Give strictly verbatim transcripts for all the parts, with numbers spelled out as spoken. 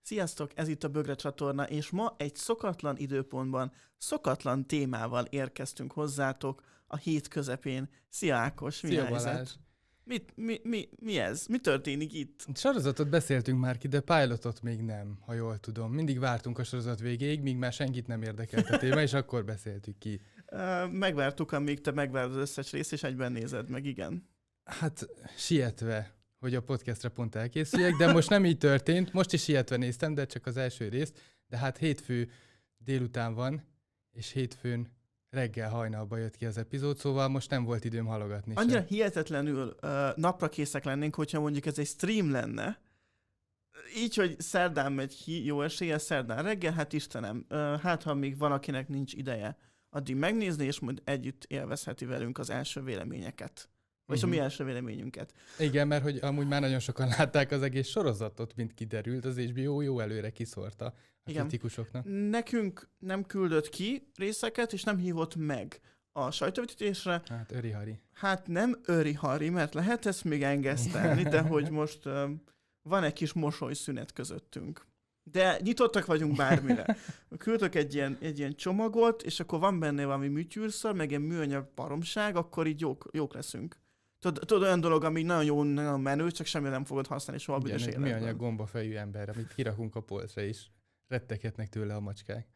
Sziasztok, ez itt a Bögre csatorna, és ma egy szokatlan időpontban, szokatlan témával érkeztünk hozzátok a hét közepén. Szia Ákos, mi Szia, a helyzet? Balázs. Mit, mi, mi, mi ez? Mi történik itt? Sorozatot beszéltünk már ki, de pilotot még nem, ha jól tudom. Mindig vártunk a sorozat végéig, míg már senkit nem érdekelt a téma, és akkor beszéltük ki. Uh, megvártuk, amíg te megvárod az összes részt, és egyben nézed meg, igen. Hát sietve, hogy a podcastra pont elkészüljek, de most nem így történt. Most is sietve néztem, de csak az első részt. De hát hétfő délután van, és hétfőn reggel hajnalba jött ki az epizód, szóval most nem volt időm halogatni sem. Annyira hihetetlenül uh, napra készek lennénk, hogyha mondjuk ez egy stream lenne. Így, hogy szerdán megy ki, jó eséllyel szerdán reggel, hát Istenem, uh, hát ha még van, akinek nincs ideje addig megnézni, és majd együtt élvezheti velünk az első véleményeket. Vagy uh-huh. a mi első véleményünket. Igen, mert hogy amúgy már nagyon sokan látták az egész sorozatot, mint kiderült, az há bé o jó előre kiszórta a Igen. kritikusoknak. Nekünk nem küldött ki részeket, és nem hívott meg a sajtóvetítésre. Hát öri-hari. Hát nem öri-hari, mert lehet ezt még engesztelni, de hogy most um, van egy kis mosolyszünet közöttünk. De nyitottak vagyunk bármire. Küldtök egy ilyen, egy ilyen csomagot, és akkor van benne valami műtyűrszar, meg egy műanyag baromság, akkor így jók, jók leszünk. Tudod, tudod, olyan dolog, ami nagyon jó, nagyon menő, csak semmi nem fogod használni soha a büdös életben. Igen, műanyag gombafejű ember, amit kirakunk a polcra, és retteghetnek tőle a macskák.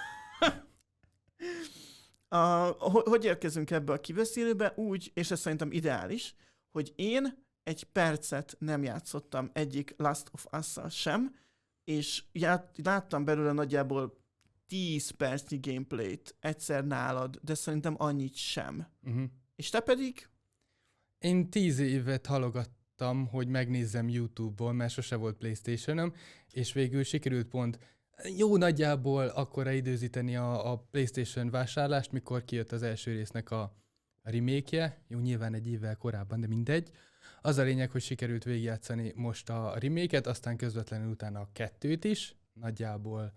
a, hogy érkezünk ebbe a kibeszélőbe? Úgy, és ez szerintem ideális, hogy én egy percet nem játszottam egyik Last of Us-szal sem, és ját, láttam belőle nagyjából tíz percnyi gameplayt egyszer nálad, de szerintem annyit sem. Uh-huh. És te pedig? Én tíz évet halogattam, hogy megnézzem YouTube-on, mert sose volt PlayStation-öm, és végül sikerült pont jó nagyjából akkora időzíteni a, a PlayStation vásárlást, mikor kijött az első résznek a remake-je, jó, nyilván egy évvel korábban, de mindegy. Az a lényeg, hogy sikerült végigjátszani most a remake-et, aztán közvetlenül utána a kettőt is, nagyjából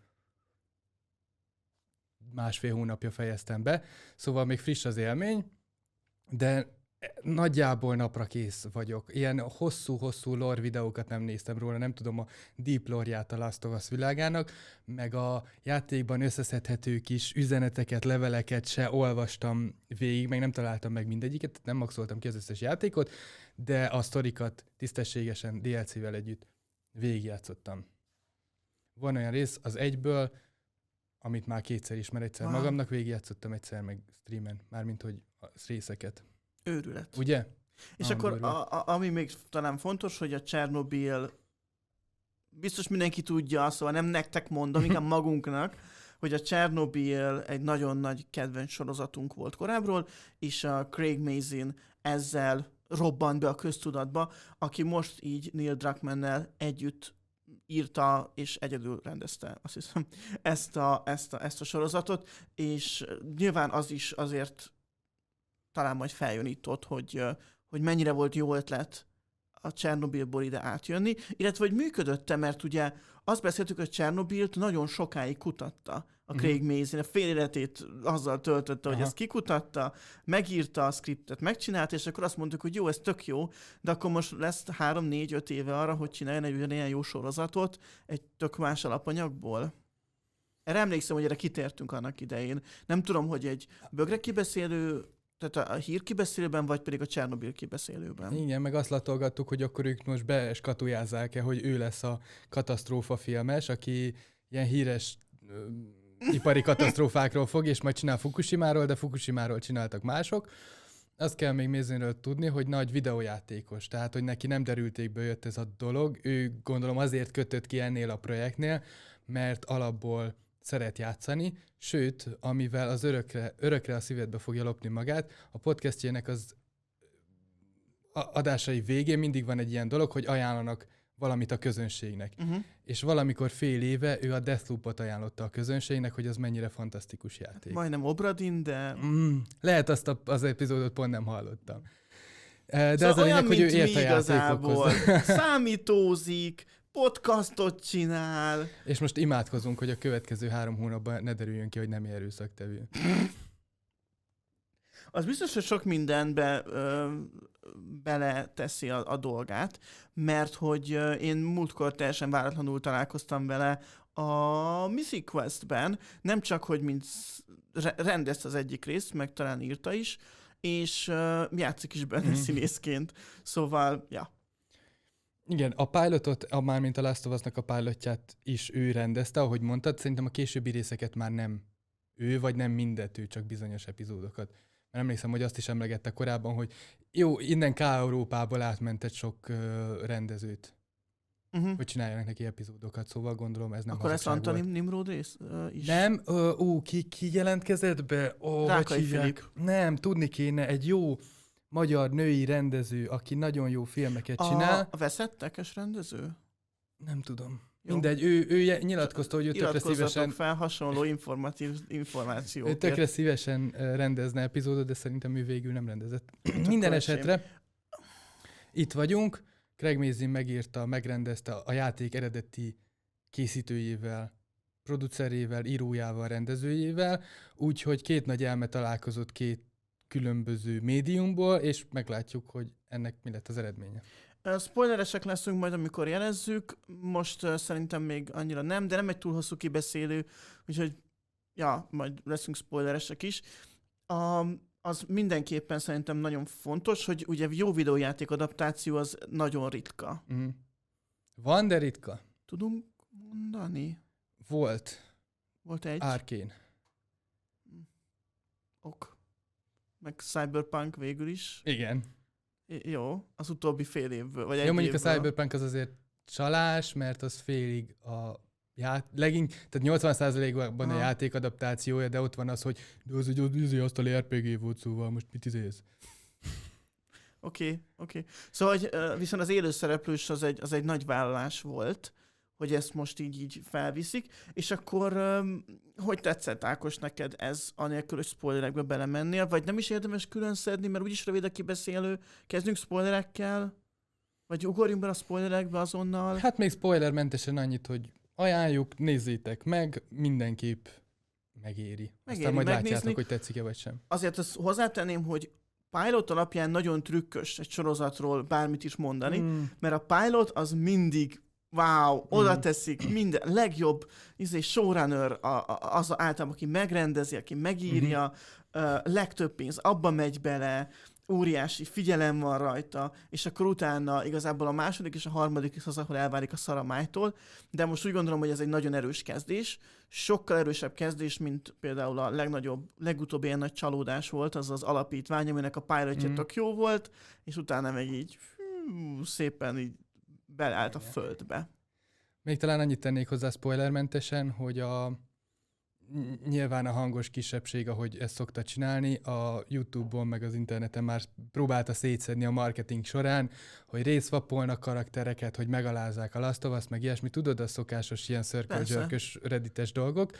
másfél hónapja fejeztem be, szóval még friss az élmény, de nagyjából napra kész vagyok. Ilyen hosszú-hosszú lore videókat nem néztem róla, nem tudom a deep lore-ját a Last of Us világának, meg a játékban összeszedhető kis üzeneteket, leveleket se olvastam végig, meg nem találtam meg mindegyiket, nem maxoltam ki az összes játékot, de a sztorikat tisztességesen dé el cé-vel együtt végigjátszottam. Van olyan rész az egyből, amit már kétszer is, mert egyszer wow. magamnak végigjátszottam, egyszer meg streamen, mármint hogy a részeket. Őrület. Ugye? És ah, akkor a, a, ami még talán fontos, hogy a Csernobil, biztos mindenki tudja, szóval nem nektek mondom, inkább magunknak, hogy a Csernobil egy nagyon nagy kedvenc sorozatunk volt korábbról, és a Craig Mazin ezzel robbant be a köztudatba, aki most így Neil Druckmann-nel együtt írta és egyedül rendezte, azt hiszem, ezt a, ezt a, ezt a sorozatot, és nyilván az is azért talán majd feljön itt ott, hogy, hogy mennyire volt jó ötlet a Csernobilból ide átjönni, illetve hogy működött-e, mert ugye azt beszéltük, hogy Csernobilt nagyon sokáig kutatta a Craig uh-huh. Mazin, a fél életét azzal töltötte, hogy Aha. ezt kikutatta, megírta a skriptet, megcsinálta, és akkor azt mondtuk, hogy jó, ez tök jó, de akkor most lesz három, négy, öt éve arra, hogy csináljon egy ugyanilyen jó sorozatot egy tök más alapanyagból. Erre emlékszem, hogy erre kitértünk annak idején. Nem tudom, hogy egy bögre kibeszélő, tehát a hír kibeszélőben, vagy pedig a Csernobil kibeszélőben. Igen, meg azt latolgattuk, hogy akkor ők most beskatujázzák-e, hogy ő lesz a katasztrófa filmes, aki ilyen híres ö, ipari katasztrófákról fog, és majd csinál Fukushimáról, de Fukushimáról csináltak mások. Azt kell még Mazinről tudni, hogy nagy videójátékos, tehát hogy neki nem derültékből jött ez a dolog. Ő gondolom azért kötött ki ennél a projektnél, mert alapból szeret játszani, sőt, amivel az örökre, örökre a szívedbe fogja lopni magát, a podcastjének az adásai végén mindig van egy ilyen dolog, hogy ajánlanak valamit a közönségnek. Uh-huh. És valamikor fél éve ő a Deathloop-ot ajánlotta a közönségnek, hogy az mennyire fantasztikus játék. Majdnem Obradin, de... Mm, lehet azt a, az epizódot pont nem hallottam. De szóval ez a lényeg, hogy ő ért a játékokhoz. Számítózik, podcastot csinál. És most imádkozunk, hogy a következő három hónapban ne derüljön ki, hogy nem erőszaktevő. Az biztos, hogy sok mindenbe ö, bele teszi a, a dolgát, mert hogy ö, én múltkor teljesen váratlanul találkoztam vele a Mythic Quest-ben, nem csak, hogy mint sz- re- rendezte az egyik részt, meg talán írta is, és ö, játszik is benne Mhm. színészként. Szóval, ja. Igen, a pilotot, a, mármint a Last of Us-nak a pilotját is ő rendezte, ahogy mondtad, szerintem a későbbi részeket már nem ő, vagy nem mindet ő, csak bizonyos epizódokat. Mert emlékszem, hogy azt is emlegette korábban, hogy jó, innen K-Európából átmentett sok uh, rendezőt, Uh-huh. hogy csináljanak neki epizódokat, szóval gondolom ez nem Akkor lesz hazugság Antonin volt. Nimrod rész ö, is? Nem, ö, ó, ki, ki jelentkezett be? Ó, hogy Rákai hívják? Filip. Nem, tudni kéne, egy jó magyar női rendező, aki nagyon jó filmeket csinál. A veszettekes rendező? Nem tudom. Jó. Mindegy, ő, ő je- nyilatkozta, hogy ő tökre Iratkozzatok szívesen, fel hasonló informatív információkért. ő tökre szívesen ö, rendezne epizódot, de szerintem ő végül nem rendezett. Minden esély. esetre itt vagyunk. Craig Mazin megírta, megrendezte a játék eredeti készítőjével, producerével, írójával, rendezőjével, úgyhogy két nagy elme találkozott két különböző médiumból, és meglátjuk, hogy ennek mi lett az eredménye. Ö, Spoileresek leszünk majd, amikor jelezzük. Most uh, szerintem még annyira nem, de nem egy túl hosszú kibeszélő, úgyhogy ja, majd leszünk spoileresek is. Um, az mindenképpen szerintem nagyon fontos, hogy ugye jó videójáték adaptáció az nagyon ritka. Mm. Van, de ritka. Tudunk mondani? Volt. Volt egy? Arkane. Ok. Meg Cyberpunk végül is. Igen. I- jó, az utóbbi fél évből, vagy egy Jó, mondjuk a évből. Cyberpunk az azért csalás, mert az félig a ját, legink, tehát nyolcvan százalékban a Aha. játék adaptációja, de ott van az, hogy de az egy az izé asztali er pé gé volt, szóval most mit izéz? Oké, okay, oké. Okay. Szóval hogy, ö, viszont az élőszereplős az egy, az egy nagy vállalás volt, hogy ezt most így, így felviszik, és akkor öm, hogy tetszett, Ákos, neked ez, anélkül, hogy spoilerekbe belemennél, vagy nem is érdemes külön szedni, mert úgyis rövid a kibeszélő, kezdünk spoilerekkel, vagy ugorjunk be a spoilerekbe azonnal? Hát még spoilermentesen annyit, hogy ajánljuk, nézzétek meg, mindenképp megéri. Aztán Megéri majd megnézni. látjátok, hogy tetszik-e vagy sem. Azért azt hozzátenném, hogy pilot alapján nagyon trükkös egy sorozatról bármit is mondani, Mm. mert a pilot az mindig wow, oda Mm. teszik minden, legjobb izé, showrunner a, a, az általában, aki megrendezi, aki megírja, Mhm. uh, legtöbb pénz abba megy bele, óriási figyelem van rajta, és akkor utána igazából a második és a harmadik is az, ahol elválik a szaramájtól, de most úgy gondolom, hogy ez egy nagyon erős kezdés, sokkal erősebb kezdés, mint például a legnagyobb, legutóbbi ilyen nagy csalódás volt, az az alapítvány, aminek a pilotja Mhm. tök jó volt, és utána meg így hű, szépen így beleállt a földbe. Még talán annyit tennék hozzá spoilermentesen, hogy a ny- nyilván a hangos kisebbség, ahogy ezt szokta csinálni, a YouTube-on meg az interneten már próbálta szétszedni a marketing során, hogy részvapolnak karaktereket, hogy megalázzák a Last of Us, meg ilyesmi. Tudod, a szokásos ilyen szörköl-zsörkös reddites dolgok.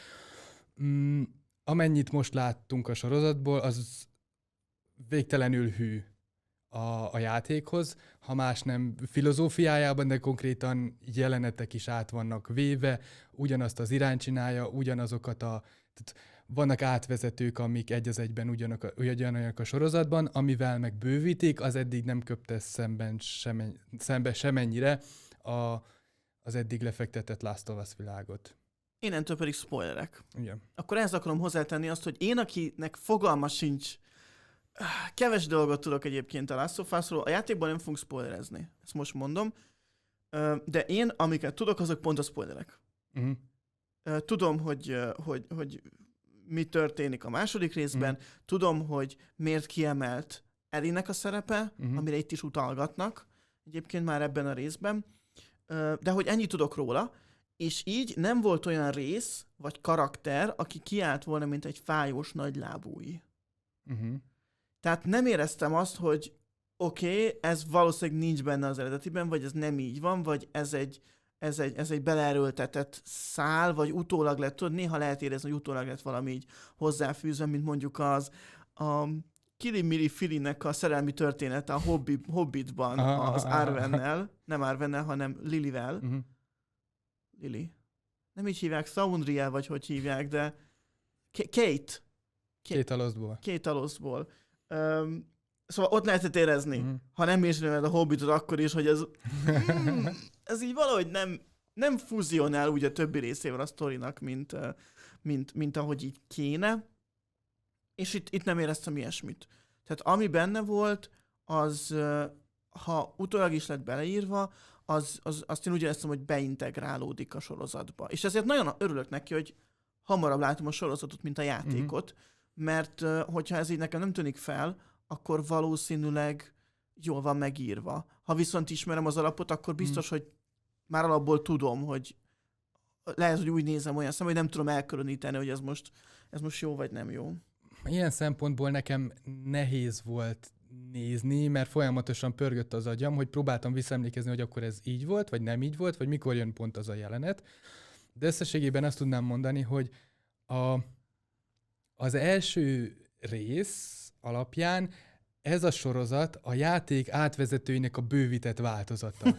Mm, amennyit most láttunk a sorozatból, az végtelenül hű a, a játékhoz, ha más nem filozófiájában, de konkrétan jelenetek is át vannak véve, ugyanazt az irányt csinálja, ugyanazokat a... Tehát vannak átvezetők, amik egy az egyben ugyanak a, ugyanolyanok a sorozatban, amivel meg bővítik, az eddig nem köpte szemben semen, szembe semennyire a, az eddig lefektetett Last of Us világot. Innentől pedig spoilerek. Igen. Akkor ehhez akarom hozzátenni azt, hogy én, akinek fogalma sincs, keves dolgot tudok egyébként a Last of Us-ról, a játékban nem fogunk spoilerezni, ezt most mondom, Ö, de én, amiket tudok, azok pont a spoilerek. Uh-huh. Ö, Tudom, hogy, ö, hogy, hogy mi történik a második részben, Mhm. tudom, hogy miért kiemelt Ellie-nek a szerepe, Mhm. amire itt is utalgatnak, egyébként már ebben a részben, Ö, de hogy ennyit tudok róla, és így nem volt olyan rész, vagy karakter, aki kiállt volna, mint egy fájós nagylábúi. Uh-huh. Tehát nem éreztem azt, hogy oké, okay, ez valószínűleg nincs benne az eredetiben, vagy ez nem így van, vagy ez egy, ez egy, ez egy beleerőltetett szál, vagy utólag lett, tudod, néha lehet érezni, hogy utólag lett valami így hozzáfűzve, mint mondjuk az a Kili-Mili Filinek a szerelmi története a Hobbi, Hobbitban Aha, az aha, aha. Arvennel, nem Arvennel, hanem Lilivel. Uh-huh. Lili. Nem így hívják, Saundriel, vagy hogy hívják, de K- Kate. Két alosztból. Két aloszból. Um, szóval ott lehetett érezni, mm. ha nem ismered a Hobbitot akkor is, hogy ez, mm, ez így valahogy nem, nem fúzionál úgy a többi részével a sztorinak, mint, mint, mint ahogy így kéne. És itt, itt nem éreztem ilyesmit. Tehát ami benne volt, az, ha utólag is lett beleírva, az, az, azt én úgy éreztem, hogy beintegrálódik a sorozatba. És ezért nagyon örülök neki, hogy hamarabb látom a sorozatot, mint a játékot, mm-hmm. mert hogyha ez így nekem nem tűnik fel, akkor valószínűleg jól van megírva. Ha viszont ismerem az alapot, akkor biztos, mm. hogy már alapból tudom, hogy lehet, hogy úgy nézem olyan szem, hogy nem tudom elkülöníteni, hogy ez most, ez most jó vagy nem jó. Ilyen szempontból nekem nehéz volt nézni, mert folyamatosan pörgött az agyam, hogy próbáltam visszaemlékezni, hogy akkor ez így volt, vagy nem így volt, vagy mikor jön pont az a jelenet. De összességében azt tudnám mondani, hogy a, az első rész alapján ez a sorozat a játék átvezetőinek a bővített változata.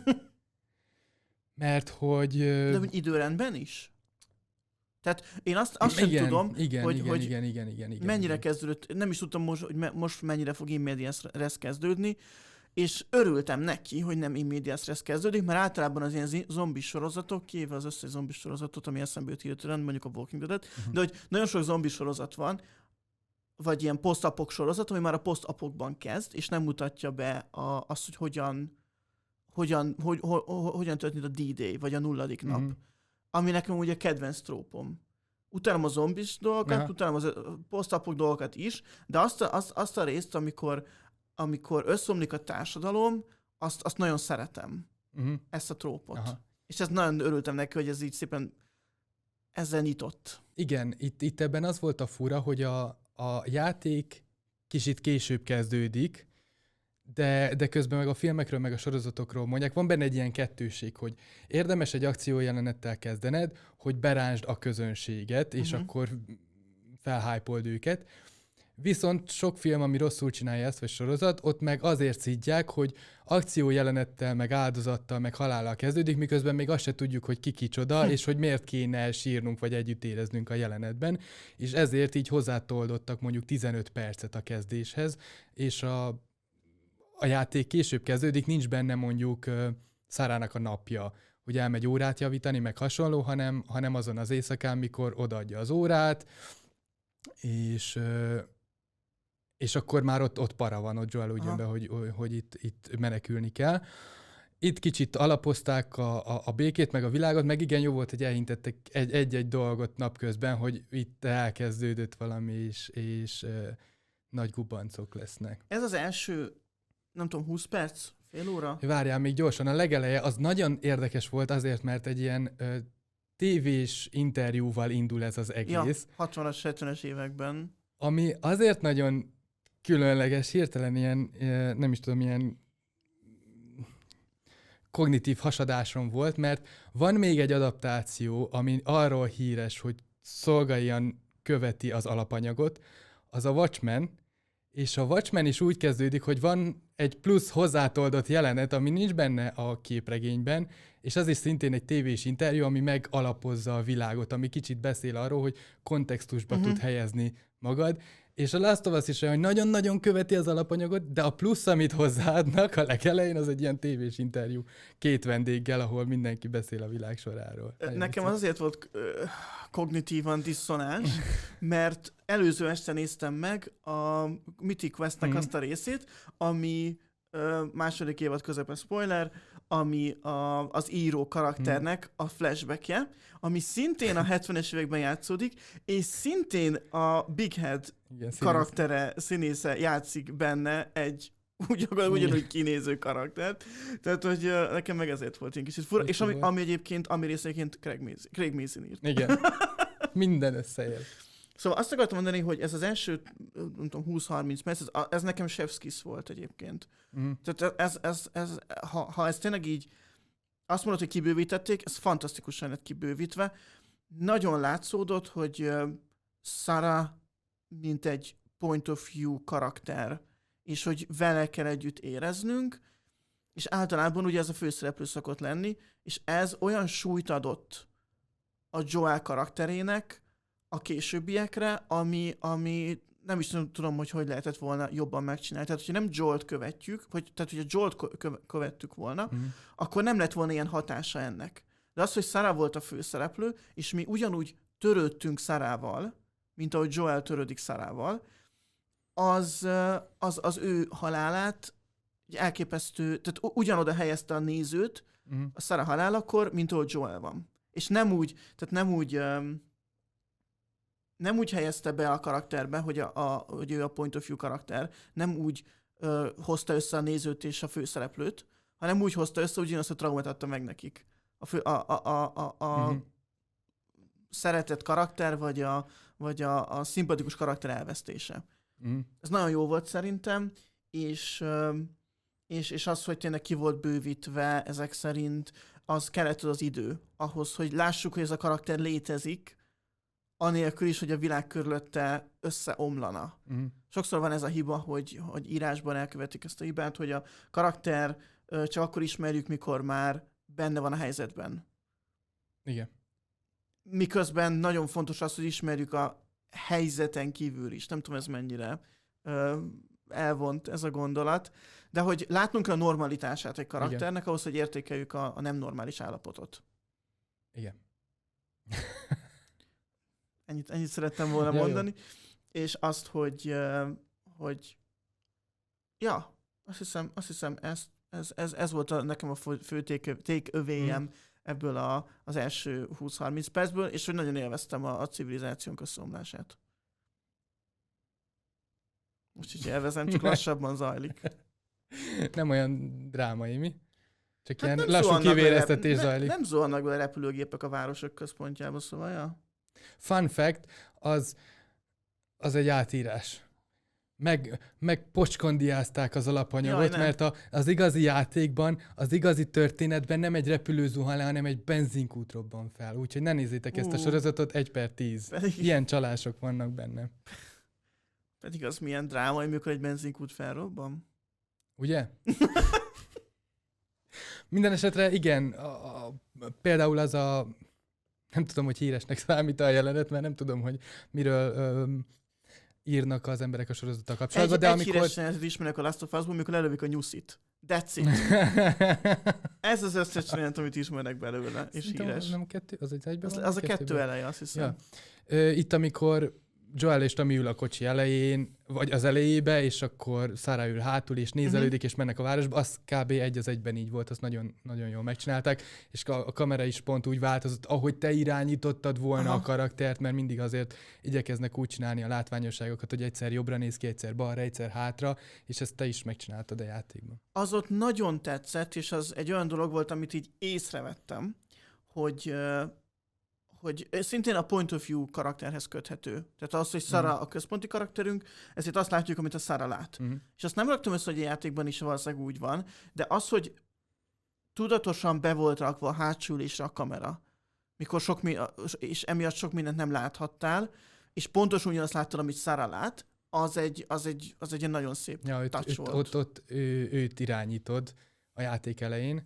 Mert hogy... De hogy időrendben is? Tehát én azt, azt igen, sem tudom, igen, hogy, igen, hogy igen, igen, igen, igen, mennyire igen. kezdődött, nem is tudtam most, hogy me, most mennyire fog in medias res kezdődni, és örültem neki, hogy nem in medias res kezdődik, mert általában az ilyen zombis sorozatok, kivéve az összes zombis sorozatot, ami eszembe jut hirtelen, mondjuk a Walking Dead-et, uh-huh. de hogy nagyon sok zombis sorozat van, vagy ilyen post-apok sorozat, ami már a post-apokban kezd, és nem mutatja be a, azt, hogy hogyan, hogyan, hogy, ho, ho, hogyan történt a D-Day, vagy a nulladik nap. Uh-huh. Ami nekem ugye kedvenc trópom. Utálom a zombis dolgokat, Aha. utálom az post-apok dolgokat is, de azt a, azt, azt a részt, amikor, amikor összeomlik a társadalom, azt, azt nagyon szeretem. Uh-huh. Ezt a trópot. Aha. És ezt nagyon örültem neki, hogy ez így szépen ezzel nyitott. Igen, itt, itt ebben az volt a fura, hogy a, a játék kicsit később kezdődik, De, de közben meg a filmekről, meg a sorozatokról mondják, van benne egy ilyen kettőség, hogy érdemes egy akciójelenettel kezdened, hogy beránsd a közönséget, és uh-huh. akkor felhájpold őket. Viszont sok film, ami rosszul csinálja ezt, vagy sorozat, ott meg azért szidják, hogy akciójelenettel, meg áldozattal, meg halállal kezdődik, miközben még azt se tudjuk, hogy ki kicsoda, és hogy miért kéne sírnunk, vagy együtt éreznünk a jelenetben. És ezért így hozzátoldottak mondjuk tizenöt percet a kezdéshez, és a a játék később kezdődik, nincs benne mondjuk uh, Szárának a napja, hogy elmegy órát javítani, meg hasonló, hanem, hanem azon az éjszakán, mikor odaadja az órát, és, uh, és akkor már ott, ott para van, ott Joel úgy jön be, hogy, hogy itt, itt menekülni kell. Itt kicsit alapozták a, a, a békét, meg a világot, meg igen, jó volt, hogy elhintettek egy, egy-egy dolgot napközben, hogy itt elkezdődött valami, és, és uh, nagy gubancok lesznek. Ez az első nem tudom, húsz perc? Fél óra? Várjál, még gyorsan, a legeleje az nagyon érdekes volt azért, mert egy ilyen ö, tévés interjúval indul ez az egész. Ja, hatvanas, hetvenes években. Ami azért nagyon különleges, hirtelen ilyen, ö, nem is tudom, ilyen kognitív hasadásom volt, mert van még egy adaptáció, ami arról híres, hogy szolgáljan követi az alapanyagot, az a Watchmen, és a Watchmen is úgy kezdődik, hogy van egy plusz hozzátoldott jelenet, ami nincs benne a képregényben, és az is szintén egy tévés interjú, ami megalapozza a világot, ami kicsit beszél arról, hogy kontextusba uh-huh. tud helyezni magad, és a Last of Us is olyan, hogy nagyon-nagyon követi az alapanyagot, de a plusz, amit hozzáadnak a legelején, az egy ilyen tévés interjú két vendéggel, ahol mindenki beszél a világ soráról. Nagyon Nekem az azért volt uh, kognitívan diszonáns, mert előző este néztem meg a Mythic Questnek mm. azt a részét, ami uh, második évad közepes spoiler, ami a, az író karakternek a flashbackje, ami szintén a hetvenes években játszódik, és szintén a Big Head Igen, karaktere, színésze játszik benne egy ugyanúgy, ugyanúgy kinéző karaktert. Tehát, hogy uh, nekem meg ezért volt ilyen kicsit fura. És ami, ami egyébként, ami részeként Craig Mazin, Craig Mazin írt. Igen. Minden összeér. Szóval azt akartam mondani, hogy ez az első, nem tudom, húsz-harminc perc, ez, ez nekem chef's kiss volt egyébként. Mm. Tehát ez, ez, ez, ha, ha ez tényleg így azt mondod, hogy kibővítették, ez fantasztikusan lett kibővítve. Nagyon látszódott, hogy uh, Sarah mint egy point of view karakter, és hogy vele kell együtt éreznünk, és általában ugye ez a főszereplő szokott lenni, és ez olyan súlyt adott a Joel karakterének a későbbiekre, ami, ami nem is tudom, hogy hogy lehetett volna jobban megcsinálni. Tehát, hogyha nem Joelt követjük, vagy tehát, hogyha Joelt kö- követtük volna, mm. akkor nem lett volna ilyen hatása ennek. De az, hogy Sarah volt a főszereplő, és mi ugyanúgy törődtünk Sarahval, mint ahogy Joel törődik Sarahval, az, az, az ő halálát elképesztő, tehát ugyanoda helyezte a nézőt mm. a Sarah halálakor, mint ahogy Joel van. És nem úgy, tehát nem úgy, nem úgy helyezte be a karakterbe, hogy, a, a, hogy ő a point of view karakter, nem úgy ö, hozta össze a nézőt és a főszereplőt, hanem úgy hozta össze, hogy ugyanazt a traumát adta meg nekik. A, fő, a, a, a, a, a mm-hmm. szeretett karakter, vagy a, vagy a, a szimpatikus karakter elvesztése. Mm. Ez nagyon jó volt szerintem, és, és, és az, hogy tényleg ki volt bővítve ezek szerint, az kellett az idő ahhoz, hogy lássuk, hogy ez a karakter létezik, anélkül is, hogy a világ körülötte összeomlana. Mm. Sokszor van ez a hiba, hogy, hogy írásban elkövetik ezt a hibát, hogy a karakter csak akkor ismerjük, mikor már benne van a helyzetben. Igen. Miközben nagyon fontos az, hogy ismerjük a helyzeten kívül is. Nem tudom, ez mennyire ö, elvont ez a gondolat, de hogy látnunk a normalitását egy karakternek, igen. ahhoz, hogy értékeljük a, a nem normális állapotot. Igen. ennyit, ennyit szerettem volna ja, mondani. Jó. És azt, hogy, hogy ja, azt hiszem, azt hiszem ez, ez, ez, ez volt a, nekem a fő take-övéjem hmm. ebből a, az első húsz-harminc percből, és hogy nagyon élveztem a, a civilizációnk összeomlását. Most is élvezem, csak lassabban zajlik. Nem olyan drámai, mi? Csak hát ilyen lassú kivéreztetés rep- zajlik. Ne, nem zuhannak be a repülőgépek a városok központjába, szóval, ja. Fun fact, az, az egy átírás. Meg, meg pocskondiázták az alapanyagot, Jaj, mert a, az igazi játékban, az igazi történetben nem egy repülő zuhan le, hanem egy benzinkút robban fel. Úgyhogy ne nézzétek uh, ezt a sorozatot, egy per tíz. Pedig... Ilyen csalások vannak benne. Pedig az milyen drámai, mikor egy benzinkút felrobban. Ugye? Minden esetre igen, a, a, például az a, nem tudom, hogy híresnek számít a jelenet, mert nem tudom, hogy miről ö, írnak az emberek a sorozattal kapcsolatban. Egy, de egy amikor... híres jelenetet ismerek a Last of Us-ból, amikor lelövik a nyuszit. That's it. Ez az összes jelenet, amit ismernek belőle, és Szerintem híres. Nem kettő, az egy egyben az, van? Az a kettő eleje, azt hiszem. Ja. Ö, itt, amikor Joel és Tommy ül a kocsi elején, vagy az elejébe, és akkor Sarah ül hátul, és nézelődik, uh-huh. és mennek a városba, az kb. Egy az egyben így volt, azt nagyon, nagyon jól megcsinálták, és a, a kamera is pont úgy változott, ahogy te irányítottad volna Aha. a karaktert, mert mindig azért igyekeznek úgy csinálni a látványosságokat, hogy egyszer jobbra néz ki, egyszer balra, egyszer hátra, és ezt te is megcsináltad a játékban. Az ott nagyon tetszett, és az egy olyan dolog volt, amit így észrevettem, hogy... hogy szintén a point of view karakterhez köthető. Tehát az, hogy Sarah uh-huh. a központi karakterünk, ezért azt látjuk, amit a Sarah lát. Uh-huh. És azt nem raktam össze, hogy a játékban is valószínűleg úgy van, de az, hogy tudatosan be volt rakva a hátsó ülésre a kamera, mikor sok mi- és emiatt sok mindent nem láthattál, és pontosan ugyanazt láttad, amit Sarah lát, az egy, az egy, az egy ilyen nagyon szép ja, touch őt, volt. Ott, ott ő, őt irányítod a játék elején,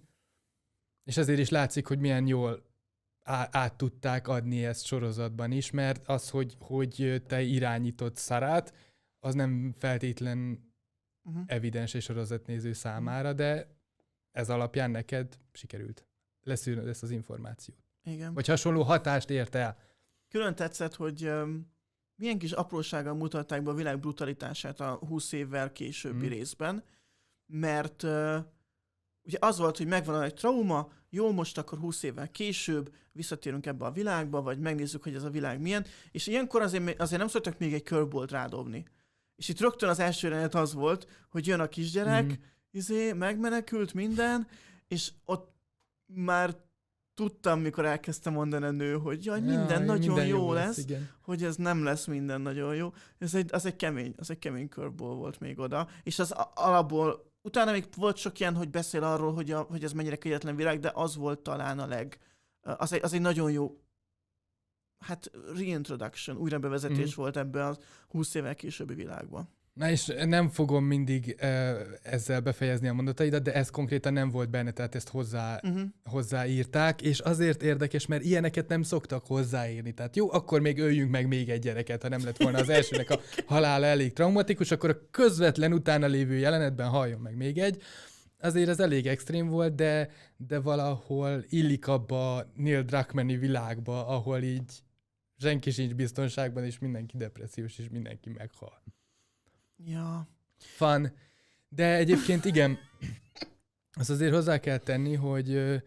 és ezért is látszik, hogy milyen jól át tudták adni ezt sorozatban is, mert az, hogy, hogy te irányítod Sarah-t, az nem feltétlen uh-huh. evidens egy sorozatnéző számára, de ez alapján neked sikerült leszűrnöd ezt az információt. Igen. Vagy hasonló hatást ért el. Külön tetszett, hogy um, milyen kis aprósággal mutatták be a világ brutalitását a húsz évvel későbbi uh-huh. részben, mert uh, ugye az volt, hogy megvan egy trauma, jó, most akkor húsz évvel később visszatérünk ebbe a világba, vagy megnézzük, hogy ez a világ milyen, és ilyenkor azért, azért nem szoktak még egy curveballt rádobni. És itt rögtön az első jelenet az volt, hogy jön a kisgyerek, mm. izé, megmenekült minden, és ott már tudtam, mikor elkezdtem mondani a nő, hogy jaj, minden ja, nagyon minden jó, jó lesz, lesz hogy ez nem lesz minden nagyon jó. Ez egy, az egy kemény, az egy kemény curveball volt még oda, és az alapból utána még volt sok ilyen, hogy beszél arról, hogy, a, hogy ez mennyire kegyetlen világ, de az volt talán a leg... Az egy, az egy nagyon jó hát reintroduction, újrabevezetés mm. volt ebbe a húsz évvel későbbi világba. Na és nem fogom mindig uh, ezzel befejezni a mondataidat, de ez konkrétan nem volt benne, tehát ezt hozzá, uh-huh. hozzáírták, és azért érdekes, mert ilyeneket nem szoktak hozzáírni. Tehát jó, akkor még öljünk meg még egy gyereket, ha nem lett volna az elsőnek a halála elég traumatikus, akkor a közvetlen utána lévő jelenetben halljon meg még egy. Azért ez elég extrém volt, de, de valahol illik abba a Neil Druckmann-i világba, ahol így senki sincs biztonságban, és mindenki depressziós, és mindenki meghal. Ja. Fun. De egyébként igen, azt azért hozzá kell tenni, hogy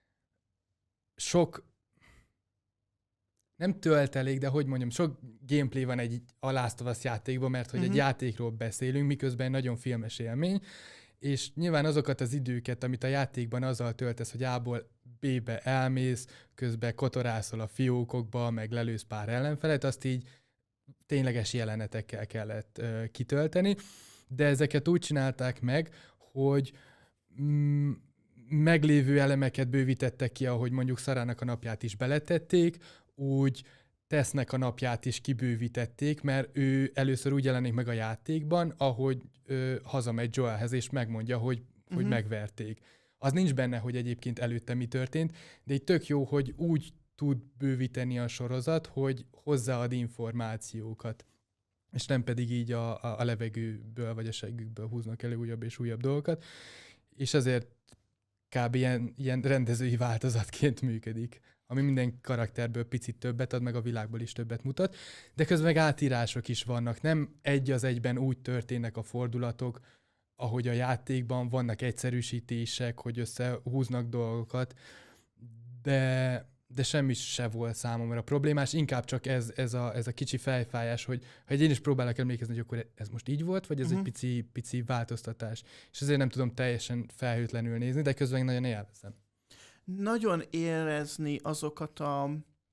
sok, nem tölt elég, de hogy mondjam, sok gameplay van egy a Last of Us játékban, mert hogy uh-huh. egy játékról beszélünk, miközben egy nagyon filmes élmény, és nyilván azokat az időket, amit a játékban azzal töltesz, hogy A-ból B-be elmész, közben kotorászol a fiókokba, meg lelősz pár ellenfelet, azt így tényleges jelenetekkel kellett uh, kitölteni, de ezeket úgy csinálták meg, hogy mm, meglévő elemeket bővítettek ki, ahogy mondjuk Sarának a napját is beletették, úgy Tessnek a napját is kibővítették, mert ő először úgy jelenik meg a játékban, ahogy ö, hazamegy Joelhez, és megmondja, hogy, uh-huh. hogy megverték. Az nincs benne, hogy egyébként előtte mi történt, de így tök jó, hogy úgy tud bővíteni a sorozat, hogy hozzáad információkat, és nem pedig így a, a, a levegőből vagy a seggükből húznak elő újabb és újabb dolgokat, és ezért kb. ilyen, ilyen rendezői változatként működik, ami minden karakterből picit többet ad, meg a világból is többet mutat, de közben meg átírások is vannak, nem egy az egyben úgy történnek a fordulatok, ahogy a játékban vannak egyszerűsítések, hogy összehúznak dolgokat, de, de semmi se volt számomra problémás, inkább csak ez, ez, a, ez a kicsi fejfájás, hogy ha én is próbálok emlékezni, hogy akkor ez most így volt, vagy ez uh-huh. egy pici, pici változtatás. És ezért nem tudom teljesen felhőtlenül nézni, de közben nagyon élvezem. Nagyon érezni azokat a...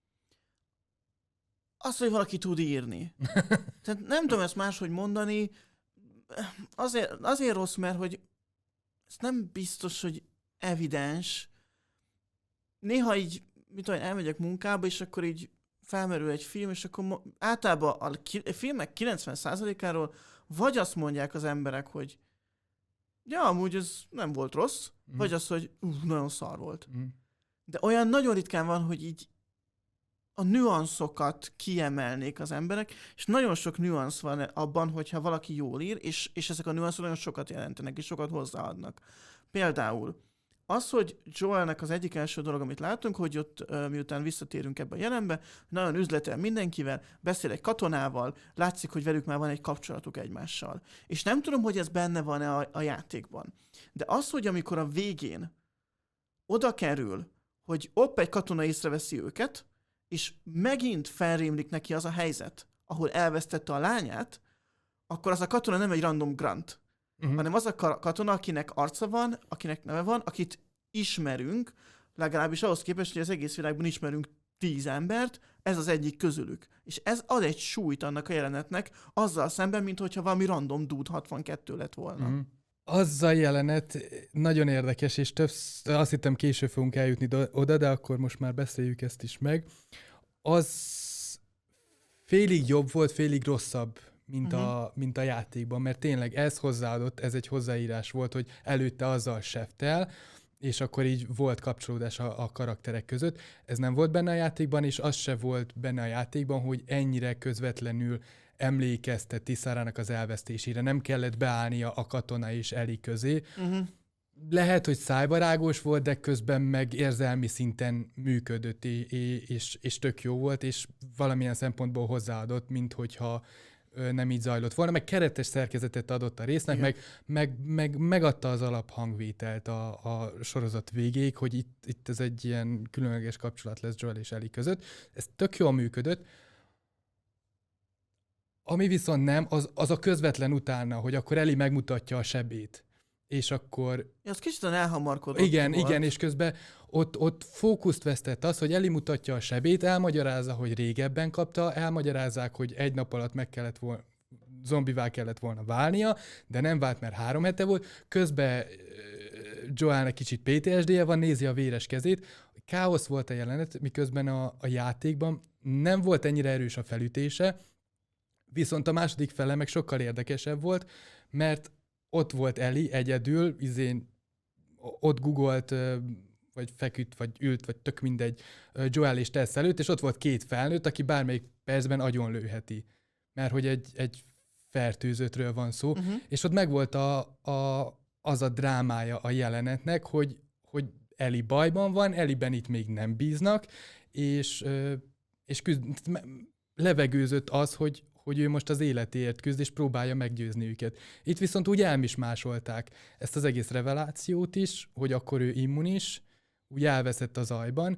azt, hogy valaki tud írni. Tehát nem tudom ezt máshogy mondani, azért, azért rossz, mert hogy ez nem biztos, hogy evidens. Néha így, mit tudom, elmegyek munkába, és akkor így felmerül egy film, és akkor mo- általában a ki- filmek kilencven százalékáról vagy azt mondják az emberek, hogy ja, amúgy ez nem volt rossz, mm. vagy az, hogy uh, nagyon szar volt. Mm. De olyan nagyon ritkán van, hogy így a nüanszokat kiemelnék az emberek, és nagyon sok nüansz van abban, hogyha valaki jól ír, és, és ezek a nüanszok nagyon sokat jelentenek, és sokat hozzáadnak. Például az, hogy Joelnek az egyik első dolog, amit látunk, hogy ott miután visszatérünk ebbe a jelenbe, nagyon üzletel mindenkivel, beszél egy katonával, látszik, hogy velük már van egy kapcsolatuk egymással. És nem tudom, hogy ez benne van-e a, a játékban. De az, hogy amikor a végén oda kerül, hogy opp egy katona észreveszi őket, és megint felrémlik neki az a helyzet, ahol elvesztette a lányát, akkor az a katona nem egy random grunt, uh-huh. hanem az a katona, akinek arca van, akinek neve van, akit ismerünk, legalábbis ahhoz képest, hogy az egész világban ismerünk tíz embert, ez az egyik közülük. És ez ad egy súlyt annak a jelenetnek, azzal szemben, mint hogyha valami random dude hatvankettő lett volna. Uh-huh. Az a jelenet nagyon érdekes, és több, azt hittem később fogunk eljutni oda, de akkor most már beszéljük ezt is meg. Az félig jobb volt, félig rosszabb, mint, uh-huh. a, mint a játékban, mert tényleg ez hozzáadott, ez egy hozzáírás volt, hogy előtte azzal seftel, és akkor így volt kapcsolódás a, a karakterek között. Ez nem volt benne a játékban, és az se volt benne a játékban, hogy ennyire közvetlenül emlékezteti Sarának az elvesztésére. Nem kellett beállnia a katona és Ellie közé. Uh-huh. Lehet, hogy szájbarágos volt, de közben meg érzelmi szinten működött, és, és, és tök jó volt, és valamilyen szempontból hozzáadott, mint hogyha nem így zajlott volna, meg keretes szerkezetet adott a résznek, meg, meg, meg megadta az alaphangvételt a, a sorozat végéig, hogy itt, itt ez egy ilyen különleges kapcsolat lesz Joel és Ellie között. Ez tök jól működött. Ami viszont nem, az, az a közvetlen utána, hogy akkor Ellie megmutatja a sebét. És akkor... Ja, az kicsit elhamarkodott. Igen, volt. igen, és közben ott, ott fókuszt vesztett az, hogy Ellie mutatja a sebét, elmagyarázza, hogy régebben kapta, elmagyarázzák, hogy egy nap alatt meg kellett volna, zombivá kellett volna válnia, de nem vált, mert három hete volt. Közben Joelnek kicsit pé té es dé-je van, nézi a véres kezét. Káosz volt a jelenet, miközben a, a játékban nem volt ennyire erős a felütése, Viszont a második fele meg sokkal érdekesebb volt, mert ott volt Ellie egyedül, izén ott googolt, vagy feküdt, vagy ült, vagy tök mindegy Joel és Tess előtt, és ott volt két felnőtt, aki bármelyik percben agyonlőheti. Mert hogy egy, egy fertőzöttről van szó, uh-huh. és ott megvolt a, a, az a drámája a jelenetnek, hogy, hogy Ellie bajban van, Ellie-ben itt még nem bíznak, és, és küzd, levegőzött az, hogy, hogy ő most az életéért küzd, és próbálja meggyőzni őket. Itt viszont úgy elmismásolták ezt az egész revelációt is, hogy akkor ő immunis, úgy elveszett a zajban,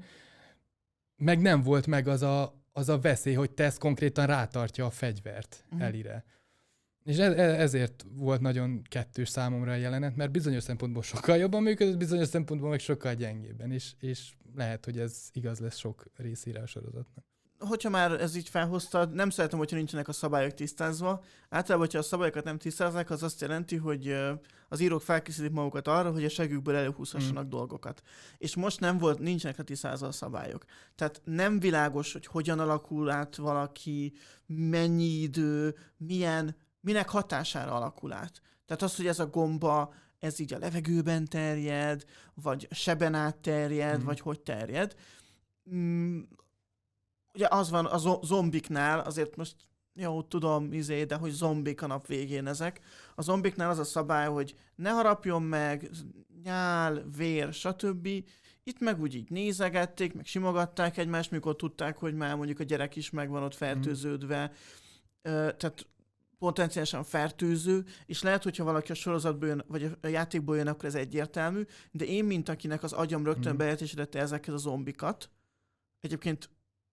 meg nem volt meg az a, az a veszély, hogy Tess konkrétan rátartja a fegyvert uh-huh. Ellie-re. És ez, ezért volt nagyon kettős számomra a jelenet, mert bizonyos szempontból sokkal jobban működött, bizonyos szempontból meg sokkal gyengébben, és, és lehet, hogy ez igaz lesz sok részére a sorozatnak. Hogyha már ez így felhoztad, nem szeretem, hogyha nincsenek a szabályok tisztázva. Általában, hogyha a szabályokat nem tisztázzák, az azt jelenti, hogy az írók felkészítik magukat arra, hogy a segükből előhúzhassanak mm. dolgokat. És most nem volt, nincsenek a tisztázva a szabályok. Tehát nem világos, hogy hogyan alakul át valaki, mennyi idő, milyen, minek hatására alakul át. Tehát az, hogy ez a gomba, ez így a levegőben terjed, vagy seben át terjed, mm. vagy hogy terjed. Mm, ugye az van a zombiknál, azért most jó, tudom, izé, de hogy zombik a nap végén ezek. A zombiknál az a szabály, hogy ne harapjon meg, nyál, vér, stb. Itt meg úgy így nézegették, meg simogatták egymást, mikor tudták, hogy már mondjuk a gyerek is meg van ott fertőződve. Mm. Tehát potenciálisan fertőző, és lehet, hogyha valaki a sorozatból jön, vagy a játékból jön, akkor ez egyértelmű, de én, mint akinek az agyam rögtön mm. bejelentésítette ezekhez a zombikat, egyébként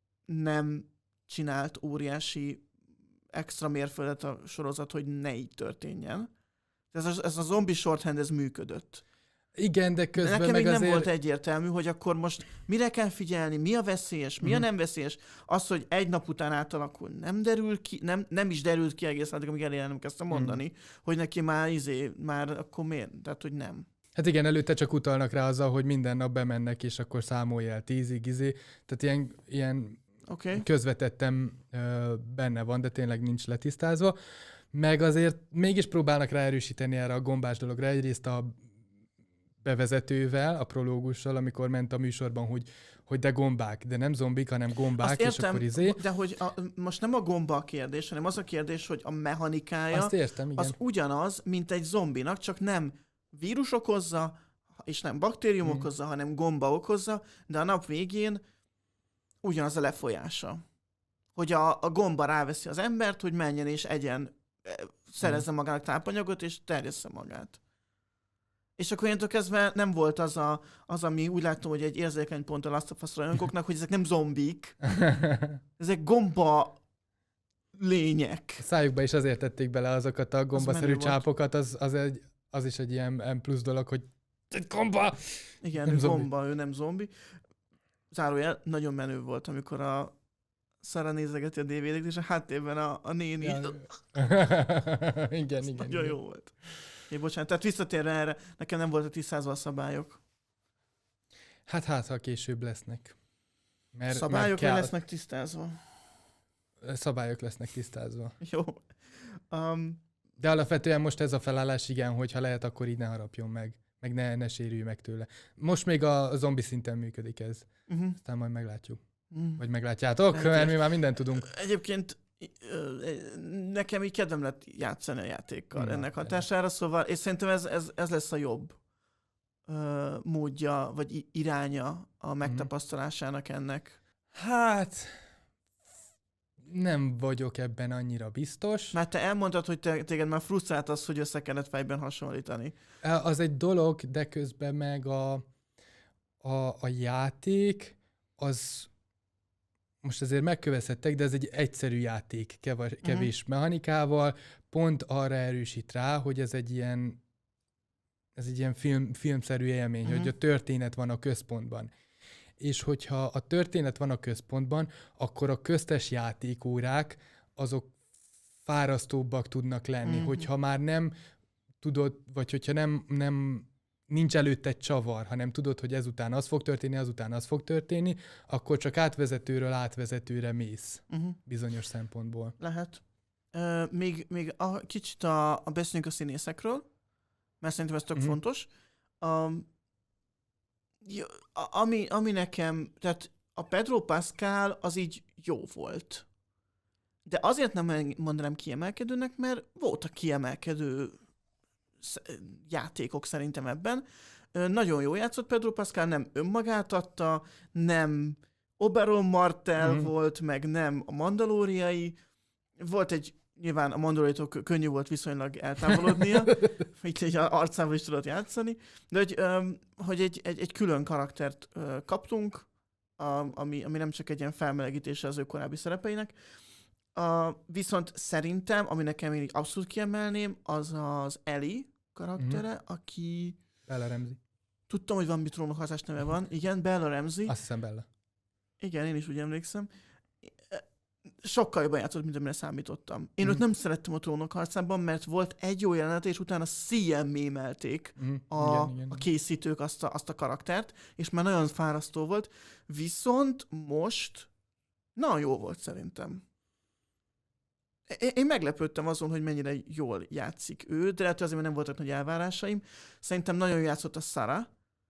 nem csinált óriási extra mérföldet a sorozat, hogy ne így történjen. Ez a, ez a zombi shorthand, ez működött. Igen, de közben de nekem meg még azért... nem volt egyértelmű, hogy akkor most mire kell figyelni, mi a veszélyes, mi a nem veszélyes. Az, hogy egy nap után átalakul, nem derül ki, nem, nem is derült ki egész addig, amíg elé nem kezdtem mondani, mm. hogy neki már izé, már akkor miért? Tehát, hogy nem. Hát igen, előtte csak utalnak rá azzal, hogy minden nap bemennek, és akkor számolj el tízig, izé. Tehát ilyen, ilyen okay. közvetettem ö, benne van, de tényleg nincs letisztázva. Meg azért mégis próbálnak ráerősíteni erre a gombás dologra. Egyrészt a bevezetővel, a prológussal, amikor ment a műsorban, hogy, hogy de gombák, de nem zombik, hanem gombák, azt értem, és akkor izé. De hogy a, most nem a gomba a kérdés, hanem az a kérdés, hogy a mechanikája azt értem, igen. az ugyanaz, mint egy zombinak, csak nem vírus okozza, és nem baktérium hmm. okozza, hanem gomba okozza, de a nap végén ugyanaz a lefolyása. Hogy a, a gomba ráveszi az embert, hogy menjen és egyen, szerezze magának tápanyagot, és terjessze magát. És akkor ilyentől kezdve nem volt az, a, az, ami úgy látom, hogy egy érzékeny pont a Last of Us rajongóknak, hogy ezek nem zombik. Ezek gomba lények. A szájukba is azért tették bele azokat a gombaszerű az csápokat, az, az, egy, az is egy ilyen plusz dolog, hogy egy gomba! Igen, nem gomba, zombi. Ő nem zombi. Zárójel, nagyon menő volt, amikor a Sarah nézegeti a dé vé dét, és a háttérben a, a néni. Ja. igen, igen. Nagyon igen. jó volt. É, bocsánat, tehát visszatérve erre, nekem nem volt a tisztázva a szabályok. Hát hát, ha később lesznek. Mert, szabályok kell... lesznek tisztázva? Szabályok lesznek tisztázva. Jó. Um, De alapvetően most ez a felállás, igen, hogyha lehet, akkor így ne harapjon meg. Meg ne, ne sérülj meg tőle. Most még a zombi szinten működik ez. Uh-huh. Aztán majd meglátjuk. Uh-huh. Vagy meglátjátok, hát, mert mi már mindent tudunk. Egyébként nekem így kedvem lett játszani a játékkal ja, ennek hatására, szóval, és szerintem ez, ez, ez lesz a jobb uh, módja, vagy iránya a megtapasztalásának ennek. Hát, nem vagyok ebben annyira biztos. Mert te elmondtad, hogy te, téged már frusztrált az, hogy össze kellett fejben hasonlítani. Az egy dolog, de közben meg a, a, a játék, az most azért megkövezhettek, de ez egy egyszerű játék, kev- kevés uh-huh. mechanikával, pont arra erősít rá, hogy ez egy ilyen, ez egy ilyen film, filmszerű élmény, uh-huh. hogy a történet van a központban. És hogyha a történet van a központban, akkor a köztes játékórák azok fárasztóbbak tudnak lenni, uh-huh. hogyha már nem tudod, vagy hogyha nem, nem nincs előtte csavar, hanem tudod, hogy ezután az fog történni, azután az fog történni, akkor csak átvezetőről átvezetőre mész uh-huh. bizonyos szempontból. Lehet. Ö, még, még a, kicsit a, a beszéljünk a színészekről, mert szerintem ez tök Mhm. fontos. Um, jó, a, ami, ami nekem, tehát a Pedro Pascal az így jó volt. De azért nem mondanám kiemelkedőnek, mert voltak kiemelkedő sz- játékok szerintem ebben. Ö, nagyon jó játszott Pedro Pascal, nem önmagát adta, nem Oberyn Martell Mhm. volt, meg nem a mandalóriai. Volt egy, nyilván a mandalóriától kö- könnyű volt viszonylag eltávolodnia, így egy arcával is tudott játszani, de hogy, öm, hogy egy, egy, egy külön karaktert ö, kaptunk, a, ami, ami nem csak egy ilyen felmelegítése az ő korábbi szerepeinek. A, viszont szerintem, ami nekem én így abszolút kiemelném, az az Ellie karaktere, Mhm. aki Bella Ramsey. tudtam, hogy van trónokharcás neve van. Igen, Bella Ramsey. Azt hiszem Bella. Igen, én is úgy emlékszem. Sokkal jobban játszott, mint amire számítottam. Én Mhm. őt nem szerettem a trónok harcában, mert volt egy jó jelenet, és utána szíjjel mémelték Mhm. a, Igen, igen. a készítők azt a, azt a karaktert, és már nagyon fárasztó volt. Viszont most nagyon jó volt szerintem. Én, én meglepődtem azon, hogy mennyire jól játszik ő, de lehet, hogy azért, mert nem voltak nagy elvárásaim. Szerintem nagyon jól játszott a Sarah,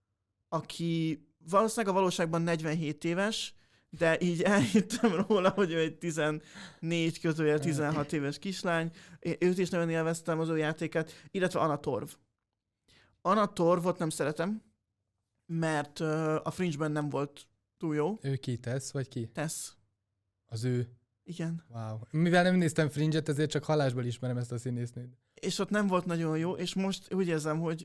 aki valószínűleg a valóságban negyvenhét éves, de így elhittem róla, hogy ő egy tizennégy kötőjel tizenhat éves kislány. Én őt is nagyon élveztem, az ő játékát, illetve Anna Torv. Anna Torvot nem szeretem, mert uh, a Fringe-ben nem volt túl jó. Ő ki tesz, vagy ki? Tesz. Az ő. Igen. Wow. Mivel nem néztem Fringe-et, ezért csak hallásból ismerem ezt a színésznőt. És ott nem volt nagyon jó, és most úgy érzem, hogy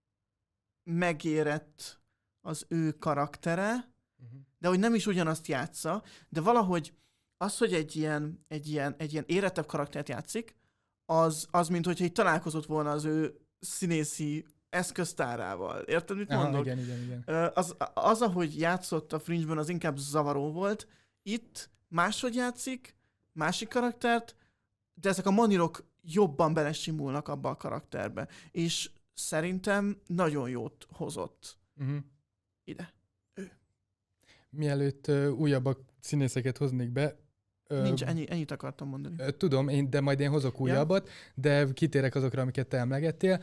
megérett az ő karaktere, Uh-huh. de hogy nem is ugyanazt játsza, de valahogy az, hogy egy ilyen, egy ilyen, egy ilyen érettebb karaktert játszik, az, az mint hogyha így találkozott volna az ő színészi eszköztárával. Érted, mit Aha, mondok? igen, igen, igen. Ö, Az, az, ahogy játszott a Fringe-ben, az inkább zavaró volt. Itt máshogy játszik, másik karaktert, de ezek a manírok jobban belesimulnak abba a karakterbe. És szerintem nagyon jót hozott Uh-huh. ide. Mielőtt uh, újabb színészeket hoznék be, ö, Nincs, ennyi, ennyit akartam mondani. ö, tudom, én, de majd én hozok újabbat, de kitérek azokra, amiket te emlegettél.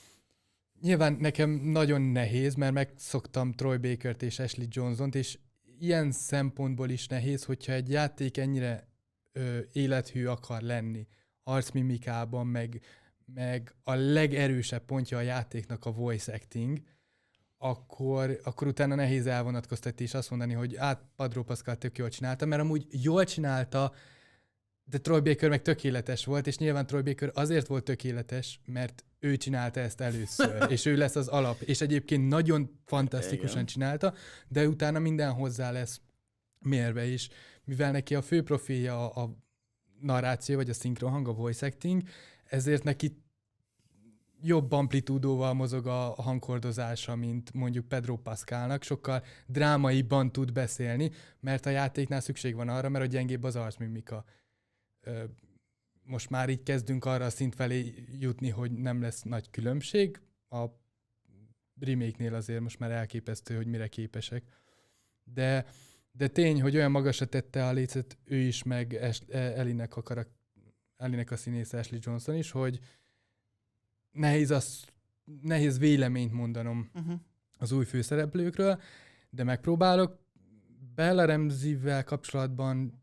Nyilván nekem nagyon nehéz, mert megszoktam Troy Bakert és Ashley Johnson-t, és ilyen szempontból is nehéz, hogyha egy játék ennyire ö, élethű akar lenni, arcmimikában, meg, meg a legerősebb pontja a játéknak a voice acting, akkor, akkor utána nehéz elvonatkoztatni és azt mondani, hogy át Pedro Pascal tök jól csinálta, mert amúgy jól csinálta, de Troy Baker meg tökéletes volt, és nyilván Troy Baker azért volt tökéletes, mert ő csinálta ezt először, és ő lesz az alap, és egyébként nagyon fantasztikusan Igen. csinálta, de utána minden hozzá lesz mérve is, mivel neki a fő profilja a, a narráció, vagy a szinkronhang, a voice acting, ezért neki jobb amplitúdóval mozog a hangkordozása, mint mondjuk Pedro Pascalnak, sokkal drámaiban tud beszélni, mert a játéknál szükség van arra, mert a gyengébb az arcmimika. Ö, most már így kezdünk arra a szint felé jutni, hogy nem lesz nagy különbség. A remake-nél azért most már elképesztő, hogy mire képesek. De, de tény, hogy olyan magasra tette a lécet ő is, meg Ellie-nek a, karak- Ellie-nek a színésze Ashley Johnson is, hogy nehéz, az, nehéz véleményt mondanom Uh-huh. az új főszereplőkről, de megpróbálok. Bella Ramsey-vel kapcsolatban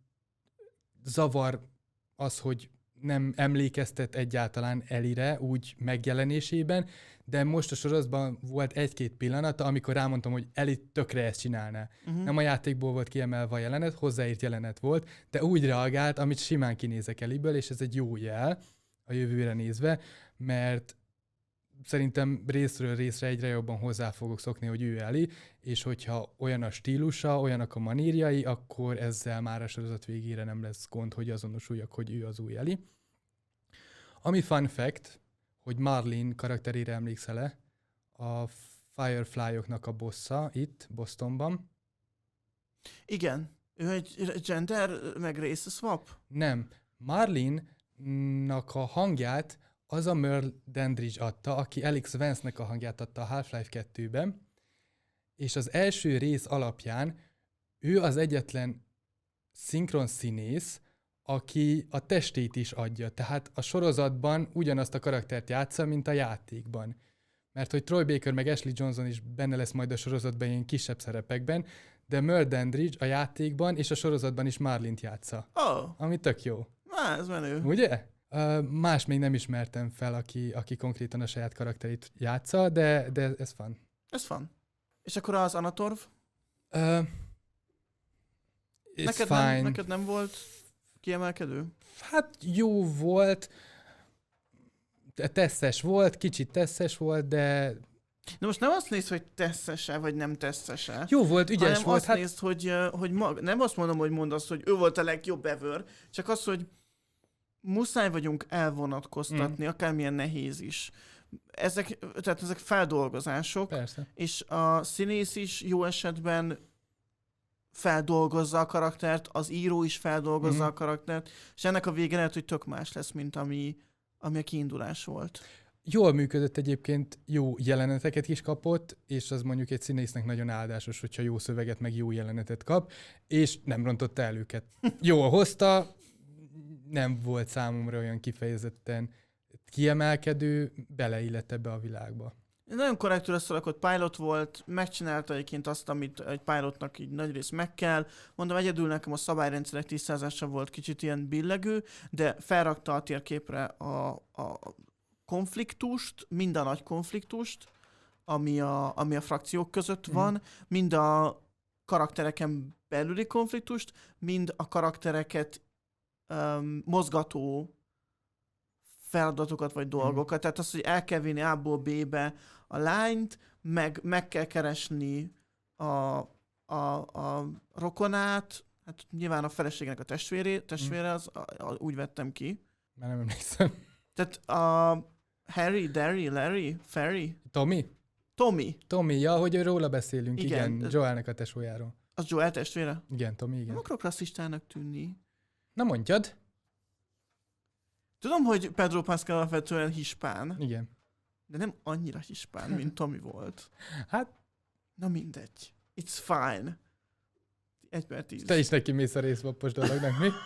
zavar az, hogy nem emlékeztet egyáltalán Ellie-re úgy megjelenésében, de most a sorozatban volt egy-két pillanata, amikor rámondtam, hogy Ellie tökre ezt csinálná. Uh-huh. Nem a játékból volt kiemelve a jelenet, hozzáírt jelenet volt, de úgy reagált, amit simán kinézek Ellie-ből, és ez egy jó jel a jövőre nézve, mert szerintem részről részre egyre jobban hozzá fogok szokni, hogy ő Ellie, és hogyha olyan a stílusa, olyanak a manírjai, akkor ezzel már a sorozat végére nem lesz gond, hogy azonosuljak, hogy ő az új Ellie. Ami fun fact, hogy Marlene karakterére emlékszel-e, a Firefly-oknak a bossa itt, Bostonban. Igen. Ő egy gender meg race swap? Nem. Marlene-nak a hangját az a Merle Dandridge adta, aki Alex Vance-nek a hangját adta a Half-Life kettőben, és az első rész alapján ő az egyetlen szinkron színész, aki a testét is adja. Tehát a sorozatban ugyanazt a karaktert játsza, mint a játékban. Mert hogy Troy Baker meg Ashley Johnson is benne lesz majd a sorozatban ilyen kisebb szerepekben, de Merle Dandridge a játékban és a sorozatban is Marlint játsza. Oh. Ami tök jó. Na, ez menő. Ugye? Uh, más még nem ismertem fel, aki, aki konkrétan a saját karakterét játsza, de, de ez fun. Ez fun. És akkor az Anatorv? Uh, neked, fine. nem, neked nem volt kiemelkedő? Hát jó volt, tesszes volt, kicsit tesszes volt, de... De most nem azt nézd, hogy tesszese, vagy nem tesszese. Jó volt, ügyes hanem volt. azt Hát... nézd, hogy, hogy mag... nem azt mondom, hogy mondd azt, hogy ő volt a legjobb ever, csak az, hogy muszáj vagyunk elvonatkoztatni, mm. akármilyen nehéz is. Ezek, tehát ezek feldolgozások, Persze. és a színész is jó esetben feldolgozza a karaktert, az író is feldolgozza mm. a karaktert, és ennek a vége lehet, hogy tök más lesz, mint ami, ami a kiindulás volt. Jól működött egyébként, jó jeleneteket is kapott, és az mondjuk egy színésznek nagyon áldásos, hogyha jó szöveget, meg jó jelenetet kap, és nem rontotta el őket. Jól hozta, nem volt számomra olyan kifejezetten kiemelkedő, beleillett ebbe a világba. Nagyon korrektül összerakott pilot volt, megcsinálta egyébként azt, amit egy pilotnak így nagyrészt meg kell. Mondom, egyedül nekem a szabályrendszerek tisztázása volt kicsit ilyen billegő, de felrakta a térképre a, a konfliktust, mind a nagy konfliktust, ami a, ami a frakciók között van, mm. mind a karaktereken belüli konfliktust, mind a karaktereket um, mozgató feladatokat vagy dolgokat. Mm. Tehát az, hogy el kell vinni A-ból B-be a lányt, meg, meg kell keresni a, a, a rokonát, hát nyilván a feleségnek a testvéré, testvére, az, a, a, úgy vettem ki. Már nem emlékszem. Tehát a Harry, Derry, Larry, Ferry? Tommy? Tommy. Tommy, ja, hogy róla beszélünk, igen, igen Joelnek a tesójáról. Az Joel testvére? Igen, Tommy, igen. Nem akarok rasszistának tűnni. Na mondjad. Tudom, hogy Pedro Pascal alapvetően hispán. Igen. De nem annyira hispán, mint Tommy volt. Hát... Na mindegy. It's fine. Egy per tíz. Te is neki mész a részvappos dolognak, mi?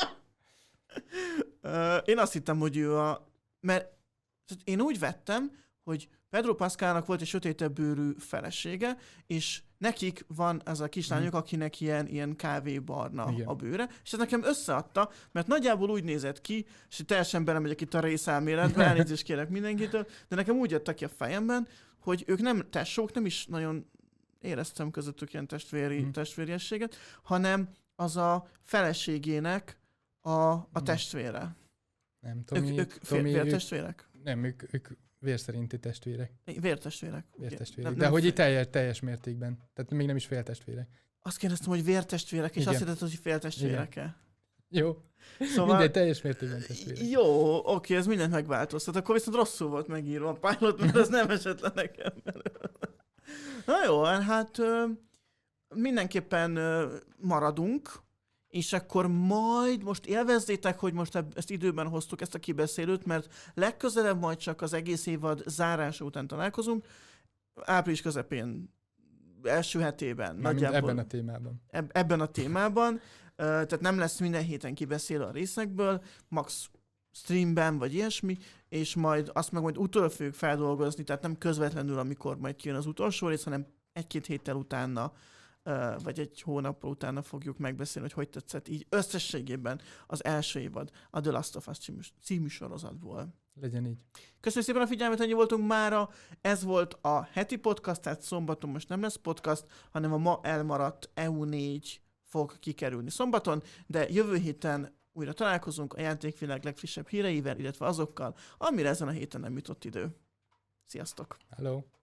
uh, én azt hittem, hogy ő a... Mert én úgy vettem, hogy Pedro Pascalnak volt egy sötétebb bőrű felesége, és nekik van ez a kislányok, mm. akinek ilyen, ilyen kávébarna igen. a bőre, és ez nekem összeadta, mert nagyjából úgy nézett ki, és teljesen belemegyek itt a részelméletbe, elnézést kérek mindenkitől, de nekem úgy jött ki a fejemben, hogy ők nem tesók, nem is nagyon éreztem közöttük ilyen testvéri, mm. testvériességet, hanem az a feleségének a, a mm. testvére. Nem, Tomi, ők, ők Tomi, vértestvérek? Nem, ők, ők vérszerinti testvérek. Vértestvérek. Vértestvérek. De hogy itt teljes, teljes mértékben. Tehát még nem is féltestvérek. Azt kérdeztem, hogy vértestvérek, és igen. azt hittem, hogy féltestvérek-e. Jó. Szóval... Mindegy, teljes mértékben testvérek. Jó, oké, ez mindent megváltoztat. Akkor viszont rosszul volt megírva a pilot, mert ez nem esett le nekem. Na jó, hát mindenképpen maradunk, és akkor majd most élvezzétek, hogy most ezt időben hoztuk, ezt a kibeszélőt, mert legközelebb majd csak az egész évad zárása után találkozunk. Április közepén, első hetében. Nagyjából, ebben a témában. Eb- ebben a témában. Tehát nem lesz minden héten kibeszélő a részekből, max streamben vagy ilyesmi, és majd azt meg majd utol fogjuk feldolgozni, tehát nem közvetlenül, amikor majd kijön az utolsó rész, hanem egy-két héttel utána, vagy egy hónappal utána fogjuk megbeszélni, hogy hogy tetszett így összességében az első évad a The Last of Us című, című sorozatból. Legyen így. Köszönjük szépen a figyelmet, ennyi voltunk mára. Ez volt a heti podcast, tehát szombaton most nem lesz podcast, hanem a ma elmaradt E U négy fog kikerülni szombaton, de jövő héten újra találkozunk a játékvilág legfrissebb híreivel, illetve azokkal, amire ezen a héten nem jutott idő. Sziasztok! Hello!